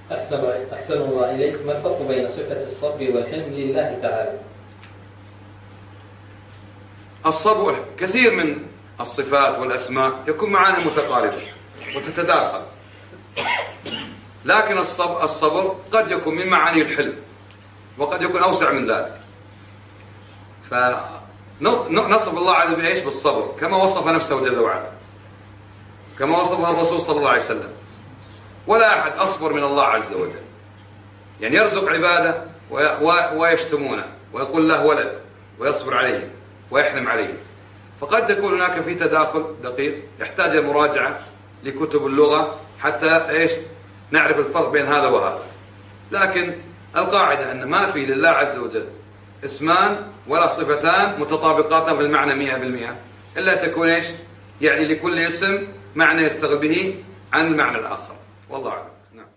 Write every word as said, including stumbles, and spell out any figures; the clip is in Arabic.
أحسن أحسن الله إليك. ما الفرق بين صفة الصبر والحلم لله تعالى؟ الصبر كثير من الصفات والأسماء يكون معاني متقاربة وتتداخل، لكن الصبر, الصبر قد يكون من معاني الحلم وقد يكون أوسع من ذلك. فنصف الله عز وجل بإيش؟ بالصبر، كما وصف نفسه جل وعلا، كما وصفه الرسول صلى الله عليه وسلم. ولا أحد أصبر من الله عز وجل، يعني يرزق عباده ويشتمونه ويقول له ولد ويصبر عليه ويحلم عليه. فقد يكون هناك في تداخل دقيق يحتاج مراجعة لكتب اللغة حتى إيش نعرف الفرق بين هذا وهذا. لكن القاعدة أن ما في لله عز وجل اسمان ولا صفتان متطابقات في المعنى مئة بالمئة، إلا تكون إيش يعني لكل اسم معنى يستغل به عن المعنى الآخر. والله أعلم.